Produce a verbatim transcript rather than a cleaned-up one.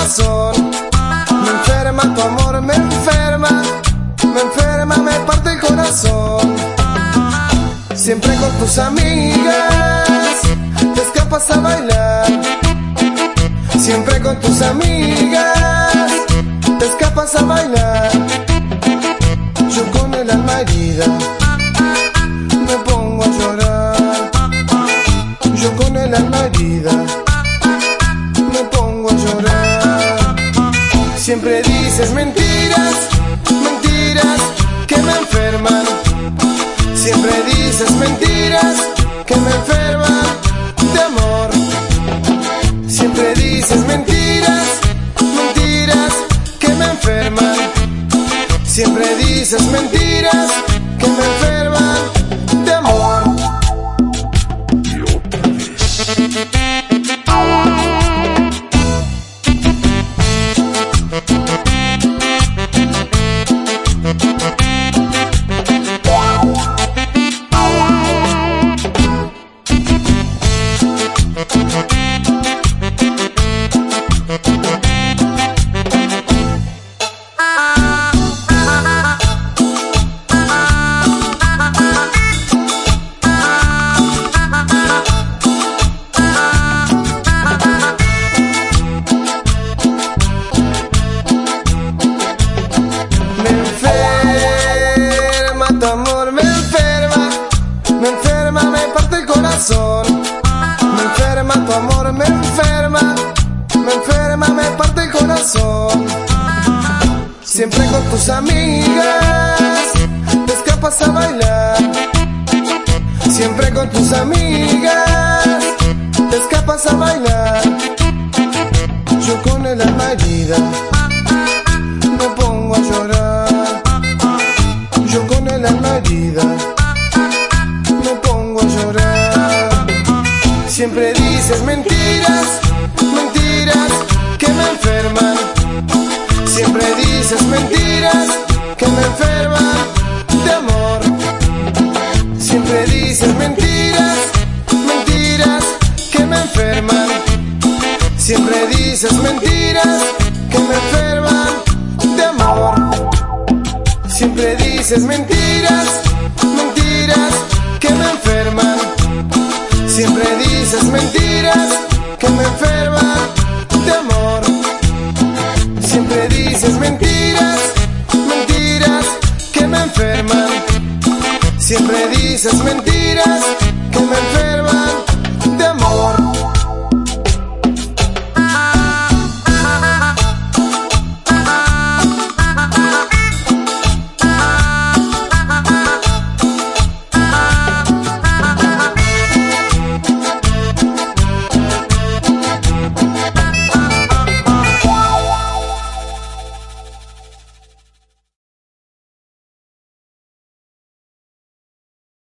corazón. Me enferma tu amor, me enferma, me enferma, me parte el corazón. Siempre con tus amigas te escapas a bailar. Siempre con tus amigas te escapas a bailar. Yo con el alma herida me pongo a llorar. Yo con el alma herida me pongo a llorar. Siempre dices mentiras, mentiras que me enferman. Siempre dices mentiras que me enferman de amor. Siempre dices mentiras, mentiras que me enferman. Siempre dices mentiras que me enferman de amor. Tu amor me enferma, me enferma, me parte el corazón. Me enferma tu amor, me enferma, me enferma, me parte el corazón. Siempre con tus amigas te escapas a bailar. Siempre con tus amigas te escapas a bailar. Yo con el alma herida me pongo a llorar. Yo con el alma herida me pongo a llorar. Siempre dices mentiras, mentiras que me enferman. Siempre dices mentiras que me enferman de amor. Siempre dices mentiras, mentiras que me enferman. Siempre dices mentiras que me enferman de amor. Siempre dices mentiras, mentiras que me enferman. Siempre dices mentiras que me enferman de amor. Siempre dices mentiras, mentiras que me enferman. Siempre dices mentiras.